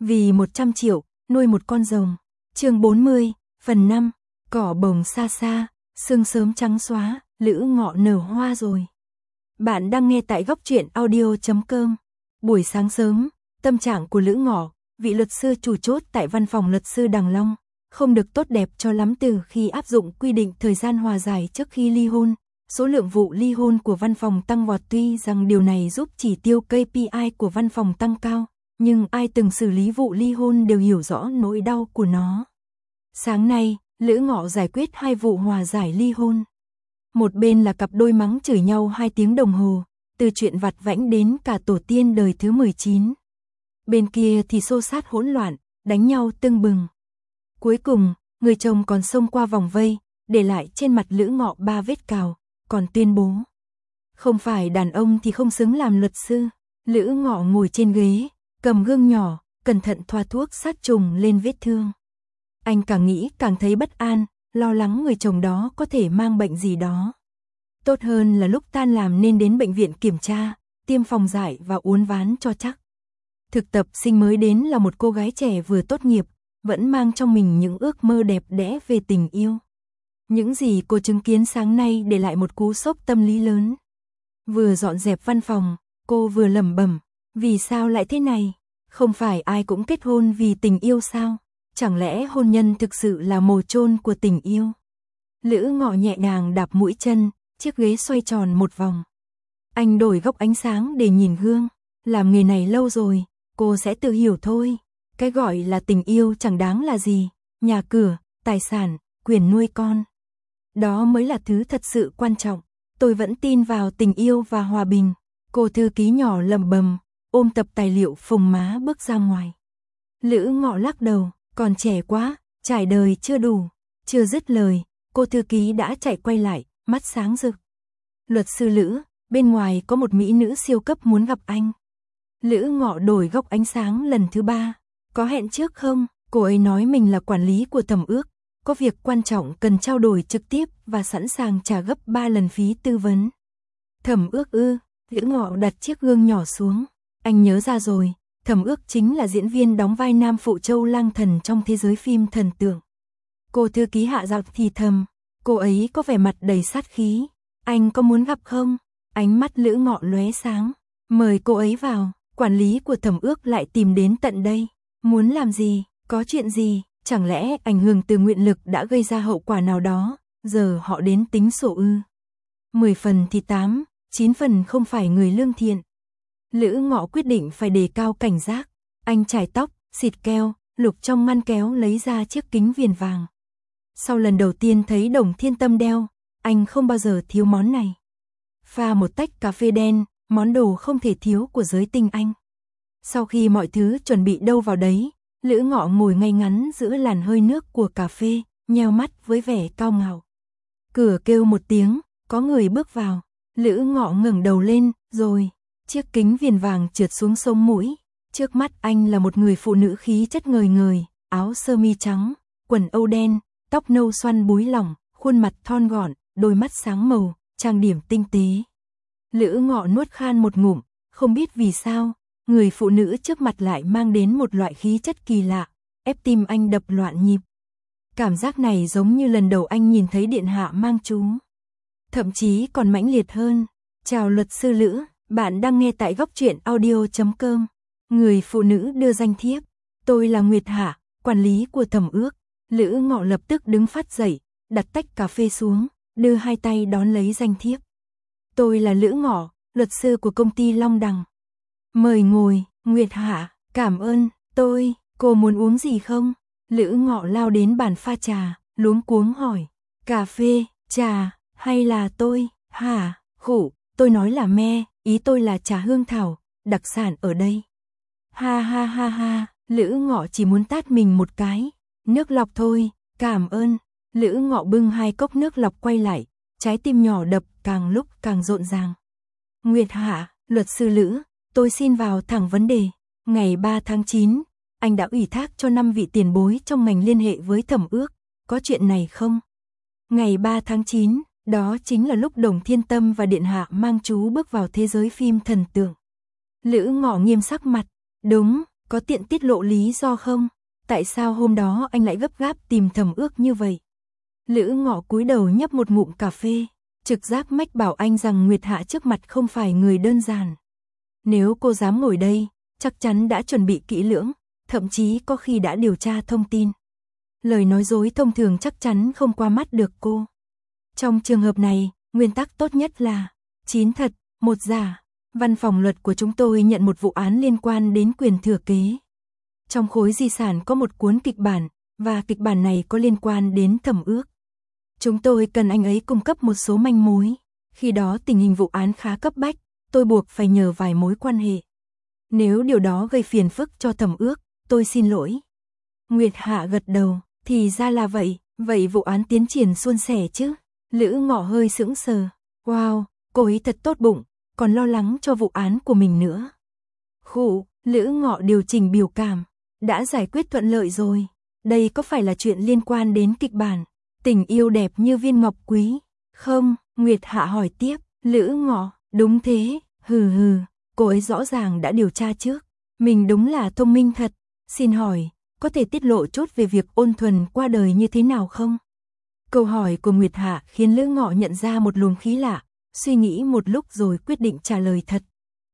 Vì 100 triệu, nuôi một con rồng. Chương 40, phần 5, cỏ bồng xa xa, sương sớm trắng xóa, Lữ Ngọ nở hoa rồi. Bạn đang nghe tại góc truyện audio.com. Buổi sáng sớm, tâm trạng của Lữ Ngọ, vị luật sư chủ chốt tại văn phòng luật sư Đằng Long, không được tốt đẹp cho lắm từ khi áp dụng quy định thời gian hòa giải trước khi ly hôn. Số lượng vụ ly hôn của văn phòng tăng vọt, tuy rằng điều này giúp chỉ tiêu KPI của văn phòng tăng cao, nhưng ai từng xử lý vụ ly hôn đều hiểu rõ nỗi đau của nó. Sáng nay, Lữ Ngọ giải quyết 2 vụ hòa giải ly hôn. Một bên là cặp đôi mắng chửi nhau 2 tiếng đồng hồ, từ chuyện vặt vãnh đến cả tổ tiên đời thứ 19. Bên kia thì xô xát hỗn loạn, đánh nhau tưng bừng. Cuối cùng, người chồng còn xông qua vòng vây, để lại trên mặt Lữ Ngọ 3 vết cào, còn tuyên bố: không phải đàn ông thì không xứng làm luật sư. Lữ Ngọ ngồi trên ghế, cầm gương nhỏ, cẩn thận thoa thuốc sát trùng lên vết thương. Anh càng nghĩ càng thấy bất an, lo lắng người chồng đó có thể mang bệnh gì đó. Tốt hơn là lúc tan làm nên đến bệnh viện kiểm tra, tiêm phòng dại và uốn ván cho chắc. Thực tập sinh mới đến là một cô gái trẻ vừa tốt nghiệp, vẫn mang trong mình những ước mơ đẹp đẽ về tình yêu. Những gì cô chứng kiến sáng nay để lại một cú sốc tâm lý lớn. Vừa dọn dẹp văn phòng, cô vừa lẩm bẩm, vì sao lại thế này? Không phải ai cũng kết hôn vì tình yêu sao? Chẳng lẽ hôn nhân thực sự là mồ chôn của tình yêu? Lữ Ngọ nhẹ nhàng đạp mũi chân, chiếc ghế xoay tròn một vòng. Anh đổi góc ánh sáng để nhìn gương. Làm nghề này lâu rồi, cô sẽ tự hiểu thôi. Cái gọi là tình yêu chẳng đáng là gì. Nhà cửa, tài sản, quyền nuôi con. Đó mới là thứ thật sự quan trọng. Tôi vẫn tin vào tình yêu và hòa bình. Cô thư ký nhỏ lẩm bẩm, ôm tập tài liệu phồng má bước ra ngoài. Lữ Ngọ lắc đầu, còn trẻ quá, trải đời chưa đủ. Chưa dứt lời, cô thư ký đã chạy quay lại, mắt sáng rực. Luật sư Lữ, bên ngoài có một mỹ nữ siêu cấp muốn gặp anh. Lữ Ngọ đổi góc ánh sáng lần thứ 3. Có hẹn trước không? Cô ấy nói mình là quản lý của thẩm ước. Có việc quan trọng cần trao đổi trực tiếp và sẵn sàng trả gấp 3 lần phí tư vấn. Thẩm ước ư? Lữ Ngọ đặt chiếc gương nhỏ xuống. Anh nhớ ra rồi, Thẩm ước chính là diễn viên đóng vai nam phụ Châu Lang Thần trong thế giới phim thần tượng. Cô thư ký hạ giọng thì thầm, cô ấy có vẻ mặt đầy sát khí. Anh có muốn gặp không? Ánh mắt Lữ Ngọ lóe sáng. Mời cô ấy vào. Quản lý của thẩm ước lại tìm đến tận đây. Muốn làm gì? Có chuyện gì? Chẳng lẽ ảnh hưởng từ nguyện lực đã gây ra hậu quả nào đó? Giờ họ đến tính sổ ư? 10 phần thì 8, 9 phần không phải người lương thiện. Lữ Ngọ quyết định phải đề cao cảnh giác. Anh chải tóc, xịt keo, lục trong ngăn kéo lấy ra chiếc kính viền vàng. Sau lần đầu tiên thấy Đồng Thiên Tâm đeo, anh không bao giờ thiếu món này. Pha một tách cà phê đen, món đồ không thể thiếu của giới tinh anh. Sau khi mọi thứ chuẩn bị đâu vào đấy, Lữ Ngọ ngồi ngay ngắn giữa làn hơi nước của cà phê, nheo mắt với vẻ cao ngạo. Cửa kêu một tiếng, có người bước vào. Lữ Ngọ ngẩng đầu lên, rồi chiếc kính viền vàng trượt xuống sống mũi. Trước mắt anh là một người phụ nữ khí chất ngời ngời, áo sơ mi trắng, quần âu đen, tóc nâu xoăn búi lỏng, khuôn mặt thon gọn, đôi mắt sáng màu, trang điểm tinh tế. Lữ Ngọ nuốt khan một ngụm, không biết vì sao, người phụ nữ trước mặt lại mang đến một loại khí chất kỳ lạ, ép tim anh đập loạn nhịp. Cảm giác này giống như lần đầu anh nhìn thấy điện hạ mang chú. Thậm chí còn mãnh liệt hơn. Chào luật sư Lữ, bạn đang nghe tại góc truyện audio.com. Người phụ nữ đưa danh thiếp. Tôi là Nguyệt Hạ, quản lý của thẩm ước. Lữ Ngọ lập tức đứng phát dậy, đặt tách cà phê xuống, đưa 2 tay đón lấy danh thiếp. Tôi là Lữ Ngọ, luật sư của công ty Long Đằng. Mời ngồi, Nguyệt Hạ, cảm ơn, cô muốn uống gì không? Lữ Ngọ lao đến bàn pha trà, luống cuống hỏi. Cà phê, trà, hay là tôi? Hả, tôi nói là me, ý tôi là trà hương thảo, đặc sản ở đây. Ha ha ha ha, Lữ Ngọ chỉ muốn tát mình một cái. Nước lọc thôi, cảm ơn. Lữ Ngọ bưng 2 cốc nước lọc quay lại, trái tim nhỏ đập càng lúc càng rộn ràng. Nguyệt Hạ, luật sư Lữ, tôi xin vào thẳng vấn đề. Ngày 3 tháng 9, anh đã ủy thác cho 5 vị tiền bối trong ngành liên hệ với thẩm ước. Có chuyện này không? Ngày 3 tháng 9, đó chính là lúc Đồng Thiên Tâm và Điện Hạ mang chú bước vào thế giới phim thần tượng. Lữ Ngọ nghiêm sắc mặt. Đúng, Có tiện tiết lộ lý do không? Tại sao hôm đó anh lại gấp gáp tìm Thẩm Ước như vậy? Lữ Ngọ cúi đầu nhấp một ngụm cà phê, trực giác mách bảo anh rằng Nguyệt Hạ trước mặt không phải người đơn giản. Nếu cô dám ngồi đây, chắc chắn đã chuẩn bị kỹ lưỡng, thậm chí có khi đã điều tra thông tin. Lời nói dối thông thường chắc chắn không qua mắt được cô. Trong trường hợp này, nguyên tắc tốt nhất là 9 thật, 1 giả. Văn phòng luật của chúng tôi nhận một vụ án liên quan đến quyền thừa kế. Trong khối di sản có một cuốn kịch bản, và kịch bản này có liên quan đến Thẩm Ước. Chúng tôi cần anh ấy cung cấp một số manh mối. Khi đó tình hình vụ án khá cấp bách, tôi buộc phải nhờ vài mối quan hệ. Nếu điều đó gây phiền phức cho Thẩm Ước, tôi xin lỗi. Nguyệt Hạ gật đầu, thì ra là vậy, vậy vụ án tiến triển suôn sẻ chứ? Lữ Ngọ hơi sững sờ. Wow, cô ấy thật tốt bụng, còn lo lắng cho vụ án của mình nữa. Khụ, Lữ Ngọ điều chỉnh biểu cảm. Đã giải quyết thuận lợi rồi. Đây có phải là chuyện liên quan đến kịch bản Tình yêu đẹp như viên ngọc quý? Không, Nguyệt Hạ hỏi tiếp. Lữ Ngọ, đúng thế, hừ, cô ấy rõ ràng đã điều tra trước. Mình đúng là thông minh thật. Xin hỏi, có thể tiết lộ chút về việc Ôn Thuần qua đời như thế nào không? Câu hỏi của Nguyệt Hạ khiến Lữ Ngọ nhận ra một luồng khí lạ, suy nghĩ một lúc rồi quyết định trả lời thật.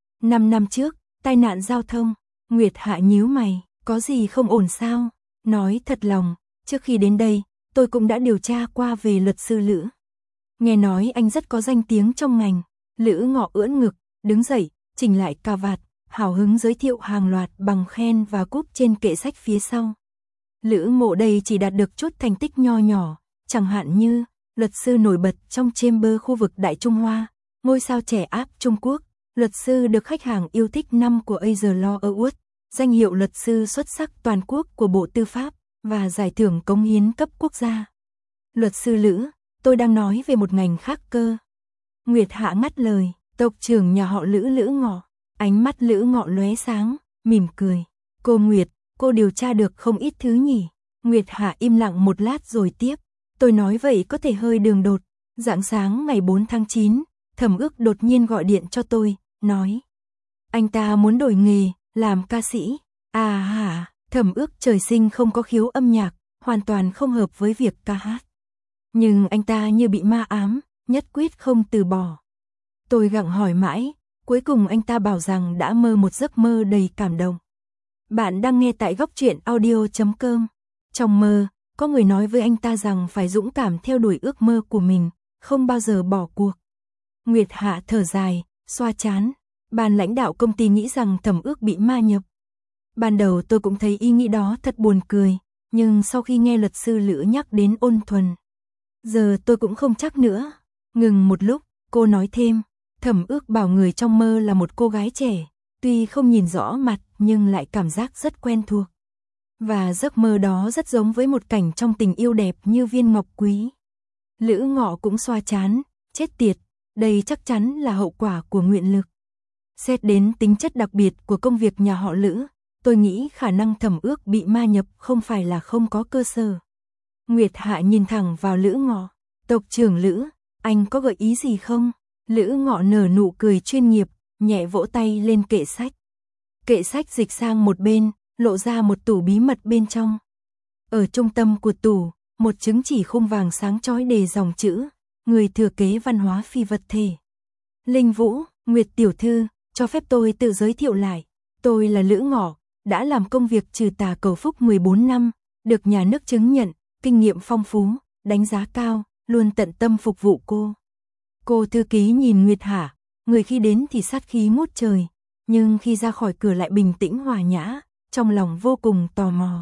5 năm trước, tai nạn giao thông. Nguyệt Hạ nhíu mày, có gì không ổn sao? Nói thật lòng, trước khi đến đây, tôi cũng đã điều tra qua về luật sư Lữ. Nghe nói anh rất có danh tiếng trong ngành. Lữ Ngọ ưỡn ngực, đứng dậy, chỉnh lại cà vạt, hào hứng giới thiệu hàng loạt bằng khen và cúp trên kệ sách phía sau. Lữ Mộ đây chỉ đạt được chút thành tích nho nhỏ, chẳng hạn như luật sư nổi bật trong Chamber khu vực Đại Trung Hoa, ngôi sao trẻ áp Trung Quốc, luật sư được khách hàng yêu thích năm của Asia Law Award, danh hiệu luật sư xuất sắc toàn quốc của Bộ Tư pháp và giải thưởng cống hiến cấp quốc gia. Luật sư Lữ, tôi đang nói về một ngành khác cơ. Nguyệt Hạ ngắt lời, tộc trưởng nhà họ Lữ Lữ Ngọ. Ánh mắt Lữ Ngọ lóe sáng, mỉm cười. Cô Nguyệt, cô điều tra được không ít thứ nhỉ? Nguyệt Hạ im lặng một lát rồi tiếp. Tôi nói vậy có thể hơi đường đột. Rạng sáng ngày 4 tháng 9, Thẩm Ước đột nhiên gọi điện cho tôi, nói. Anh ta muốn đổi nghề, làm ca sĩ. À hả, Thẩm Ước trời sinh không có khiếu âm nhạc, hoàn toàn không hợp với việc ca hát. Nhưng anh ta như bị ma ám, nhất quyết không từ bỏ. Tôi gặng hỏi mãi, cuối cùng anh ta bảo rằng đã mơ một giấc mơ đầy cảm động. Bạn đang nghe tại Góc Truyện Audio.com. Trong mơ, có người nói với anh ta rằng phải dũng cảm theo đuổi ước mơ của mình, không bao giờ bỏ cuộc. Nguyệt Hạ thở dài, xoa trán. Ban lãnh đạo công ty nghĩ rằng Thẩm Ước bị ma nhập. Ban đầu tôi cũng thấy ý nghĩ đó thật buồn cười, nhưng sau khi nghe luật sư Lữ nhắc đến Ôn Thuần, giờ tôi cũng không chắc nữa. Ngừng một lúc, cô nói thêm, Thẩm Ước bảo người trong mơ là một cô gái trẻ, tuy không nhìn rõ mặt nhưng lại cảm giác rất quen thuộc. Và giấc mơ đó rất giống với một cảnh trong Tình yêu đẹp như viên ngọc quý. Lữ Ngọ cũng xoa trán, chết tiệt, đây chắc chắn là hậu quả của nguyện lực. Xét đến tính chất đặc biệt của công việc nhà họ Lữ, tôi nghĩ khả năng Thẩm Ước bị ma nhập không phải là không có cơ sở. Nguyệt Hạ nhìn thẳng vào Lữ Ngọ, tộc trưởng Lữ, anh có gợi ý gì không? Lữ Ngọ nở nụ cười chuyên nghiệp, nhẹ vỗ tay lên kệ sách. Kệ sách dịch sang một bên, lộ ra một tủ bí mật bên trong. Ở trung tâm của tủ, một chứng chỉ khung vàng sáng chói đề dòng chữ, người thừa kế văn hóa phi vật thể. Linh Vũ, Nguyệt tiểu thư, cho phép tôi tự giới thiệu lại. Tôi là Lữ Ngọ, đã làm công việc trừ tà cầu phúc 14 năm, được nhà nước chứng nhận, kinh nghiệm phong phú, đánh giá cao, luôn tận tâm phục vụ cô. Cô thư ký nhìn Nguyệt Hạ, người khi đến thì sát khí ngút trời, nhưng khi ra khỏi cửa lại bình tĩnh hòa nhã, trong lòng vô cùng tò mò.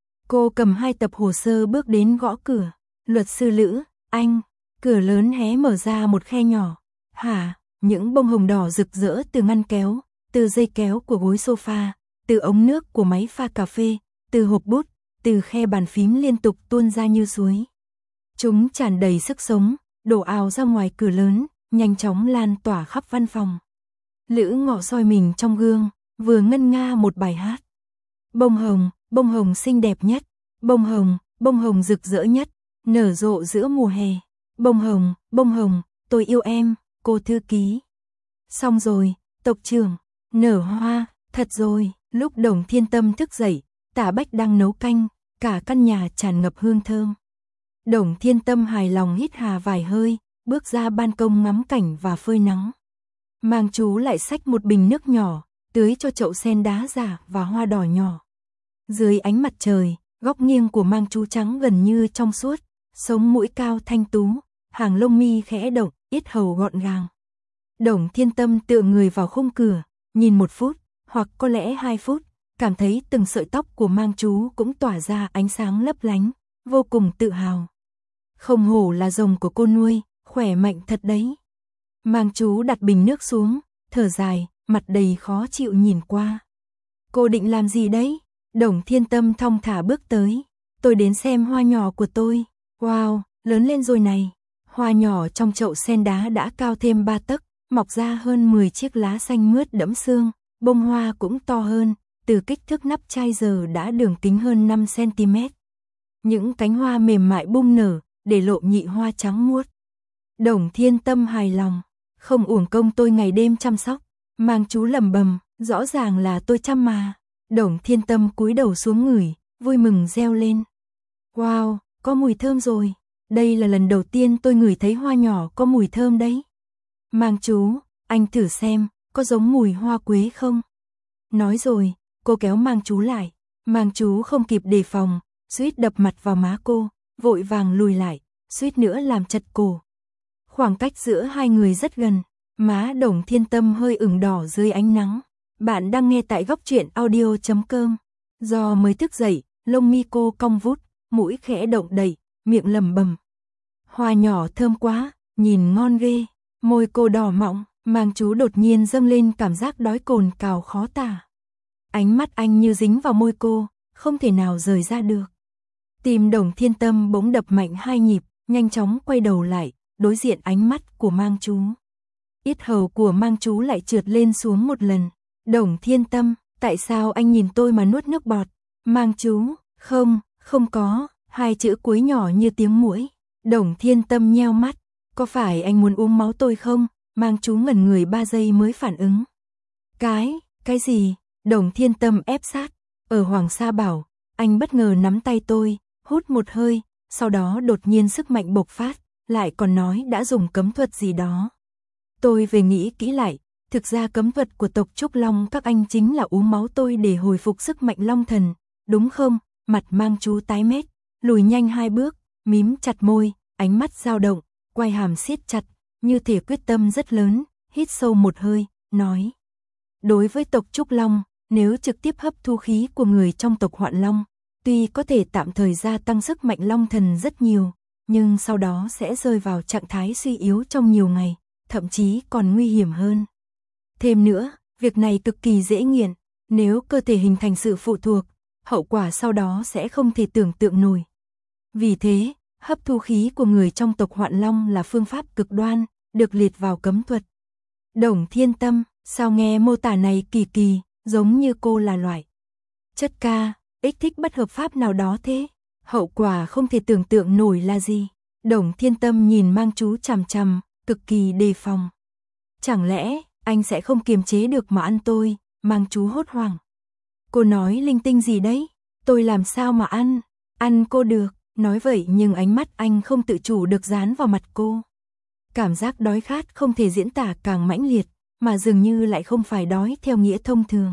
Cô cầm 2 tập hồ sơ bước đến gõ cửa. Luật sư Lữ, anh. Cửa lớn hé mở ra một khe nhỏ. Hả, những bông hồng đỏ rực rỡ từ ngăn kéo, từ dây kéo của gối sofa, từ ống nước của máy pha cà phê, từ hộp bút, từ khe bàn phím liên tục tuôn ra như suối. Chúng tràn đầy sức sống, đổ ào ra ngoài cửa lớn, nhanh chóng lan tỏa khắp văn phòng. Lữ Ngọ soi mình trong gương, vừa ngân nga một bài hát. Bông hồng xinh đẹp nhất, bông hồng rực rỡ nhất, nở rộ giữa mùa hè. Bông hồng, tôi yêu em, cô thư ký. Xong rồi, tộc trưởng, nở hoa, thật rồi. Lúc Đồng Thiên Tâm thức dậy, Tả Bách đang nấu canh, cả căn nhà tràn ngập hương thơm. Đồng Thiên Tâm hài lòng hít hà vài hơi, bước ra ban công ngắm cảnh và phơi nắng. Mang chú lại xách một bình nước nhỏ, tưới cho chậu sen đá giả và hoa đỏ nhỏ. Dưới ánh mặt trời, góc nghiêng của mang chú trắng gần như trong suốt, sống mũi cao thanh tú, hàng lông mi khẽ động, yết hầu gọn gàng. Đồng Thiên Tâm tựa người vào khung cửa, nhìn 1 phút, hoặc có lẽ 2 phút, cảm thấy từng sợi tóc của mang chú cũng tỏa ra ánh sáng lấp lánh, vô cùng tự hào. Không hổ là rồng của cô nuôi, khỏe mạnh thật đấy. Mang chú đặt bình nước xuống, thở dài, mặt đầy khó chịu nhìn qua. Cô định làm gì đấy? Đồng Thiên Tâm thong thả bước tới. Tôi đến xem hoa nhỏ của tôi. Wow, lớn lên rồi này. Hoa nhỏ trong chậu sen đá đã cao thêm 3 tấc, mọc ra hơn 10 chiếc lá xanh mướt đẫm sương, bông hoa cũng to hơn, từ kích thước nắp chai giờ đã đường kính hơn 5 cm. Những cánh hoa mềm mại bung nở, để lộ nhị hoa trắng muốt. Đồng Thiên Tâm hài lòng, không uổng công tôi ngày đêm chăm sóc. Mang chú lẩm bẩm, rõ ràng là tôi chăm mà. Đồng Thiên Tâm cúi đầu xuống ngửi, vui mừng reo lên. Wow, có mùi thơm rồi. Đây là lần đầu tiên tôi ngửi thấy hoa nhỏ có mùi thơm đấy. Mang chú, anh thử xem, có giống mùi hoa quế không? Nói rồi, cô kéo mang chú lại. Mang chú không kịp đề phòng, suýt đập mặt vào má cô, vội vàng lùi lại, suýt nữa làm chật cổ. Khoảng cách giữa hai người rất gần, má Đồng Thiên Tâm hơi ửng đỏ dưới ánh nắng. Bạn đang nghe tại góc truyện audio.com. Do mới thức dậy, lông mi cô cong vút, mũi khẽ động đậy, miệng lẩm bẩm. Hoa nhỏ thơm quá, nhìn ngon ghê. Môi cô đỏ mọng, mang chú đột nhiên dâng lên cảm giác đói cồn cào khó tả. Ánh mắt anh như dính vào môi cô, không thể nào rời ra được. Tim Đồng Thiên Tâm bỗng đập mạnh 2 nhịp, nhanh chóng quay đầu lại, đối diện ánh mắt của mang chú. Yết hầu của mang chú lại trượt lên xuống một lần. Đồng Thiên Tâm, tại sao anh nhìn tôi mà nuốt nước bọt? Mang chú, không có, 2 chữ cuối nhỏ như tiếng muỗi. Đồng Thiên Tâm nheo mắt, có phải anh muốn uống máu tôi không? Mang chú ngẩn người 3 giây mới phản ứng. Cái gì? Đồng Thiên Tâm ép sát. Ở Hoàng Sa Bảo, anh bất ngờ nắm tay tôi, hút một hơi, sau đó đột nhiên sức mạnh bộc phát, lại còn nói đã dùng cấm thuật gì đó. Tôi về nghĩ kỹ lại, thực ra cấm thuật của tộc Trúc Long các anh chính là uống máu tôi để hồi phục sức mạnh Long Thần, đúng không? Mặt mang chú tái mét, lùi nhanh 2 bước, mím chặt môi, ánh mắt dao động, quai hàm siết chặt, như thể quyết tâm rất lớn, hít sâu một hơi, nói. Đối với tộc Trúc Long, nếu trực tiếp hấp thu khí của người trong tộc Hoạn Long, tuy có thể tạm thời gia tăng sức mạnh Long Thần rất nhiều, nhưng sau đó sẽ rơi vào trạng thái suy yếu trong nhiều ngày, thậm chí còn nguy hiểm hơn. Thêm nữa, việc này cực kỳ dễ nghiện, nếu cơ thể hình thành sự phụ thuộc, hậu quả sau đó sẽ không thể tưởng tượng nổi. Vì thế, hấp thu khí của người trong tộc Hoạn Long là phương pháp cực đoan, được liệt vào cấm thuật. Đồng Thiên Tâm, sao nghe mô tả này kỳ kỳ, giống như cô là loại chất kích thích bất hợp pháp nào đó thế? Hậu quả không thể tưởng tượng nổi là gì? Đồng Thiên Tâm nhìn mang chú chằm chằm, cực kỳ đề phòng. Chẳng lẽ anh sẽ không kiềm chế được mà ăn tôi? Mang chú hốt hoảng. Cô nói linh tinh gì đấy? Tôi làm sao mà ăn cô được? Nói vậy nhưng ánh mắt anh không tự chủ được dán vào mặt cô. Cảm giác đói khát không thể diễn tả càng mãnh liệt, mà dường như lại không phải đói theo nghĩa thông thường.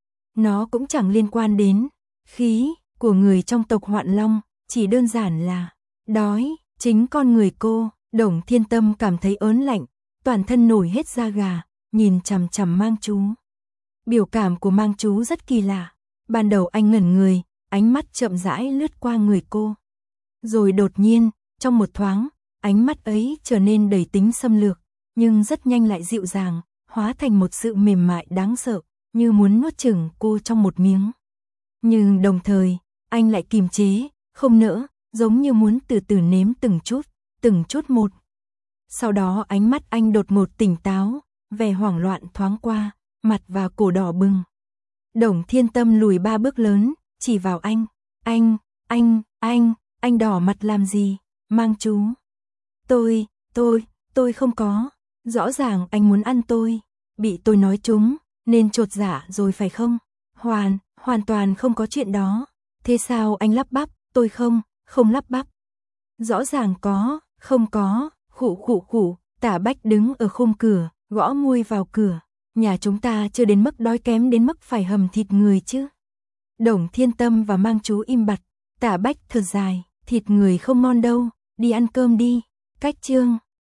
Nó cũng chẳng liên quan đến khí của người trong tộc Hoạn Long, chỉ đơn giản là đói. Chính con người cô, Đồng Thiên Tâm cảm thấy ớn lạnh, toàn thân nổi hết da gà, nhìn chằm chằm mang chú. Biểu cảm của mang chú rất kỳ lạ. Ban đầu anh ngẩn người, ánh mắt chậm rãi lướt qua người cô. Rồi đột nhiên, trong một thoáng, ánh mắt ấy trở nên đầy tính xâm lược, nhưng rất nhanh lại dịu dàng, hóa thành một sự mềm mại đáng sợ, như muốn nuốt chửng cô trong một miếng. Nhưng đồng thời, anh lại kiềm chế, không nỡ, giống như muốn từ từ nếm từng chút một. Sau đó ánh mắt anh đột ngột tỉnh táo, vẻ hoảng loạn thoáng qua, mặt và cổ đỏ bừng. Đồng Thiên Tâm lùi 3 bước lớn, chỉ vào anh đỏ mặt làm gì? Mang chú. Tôi không có. Rõ ràng anh muốn ăn tôi. Bị tôi nói trúng, nên chột dạ rồi phải không? Hoàn toàn không có chuyện đó. Thế sao anh lắp bắp? Tôi không lắp bắp. Rõ ràng có, không có, khụ. Tả Bách đứng ở khung cửa, gõ môi vào cửa. Nhà chúng ta chưa đến mức đói kém đến mức phải hầm thịt người chứ. Đồng Thiên Tâm và Mang Chú im bặt. Tả Bách thở dài, thịt người không ngon đâu, đi ăn cơm đi. Cách chương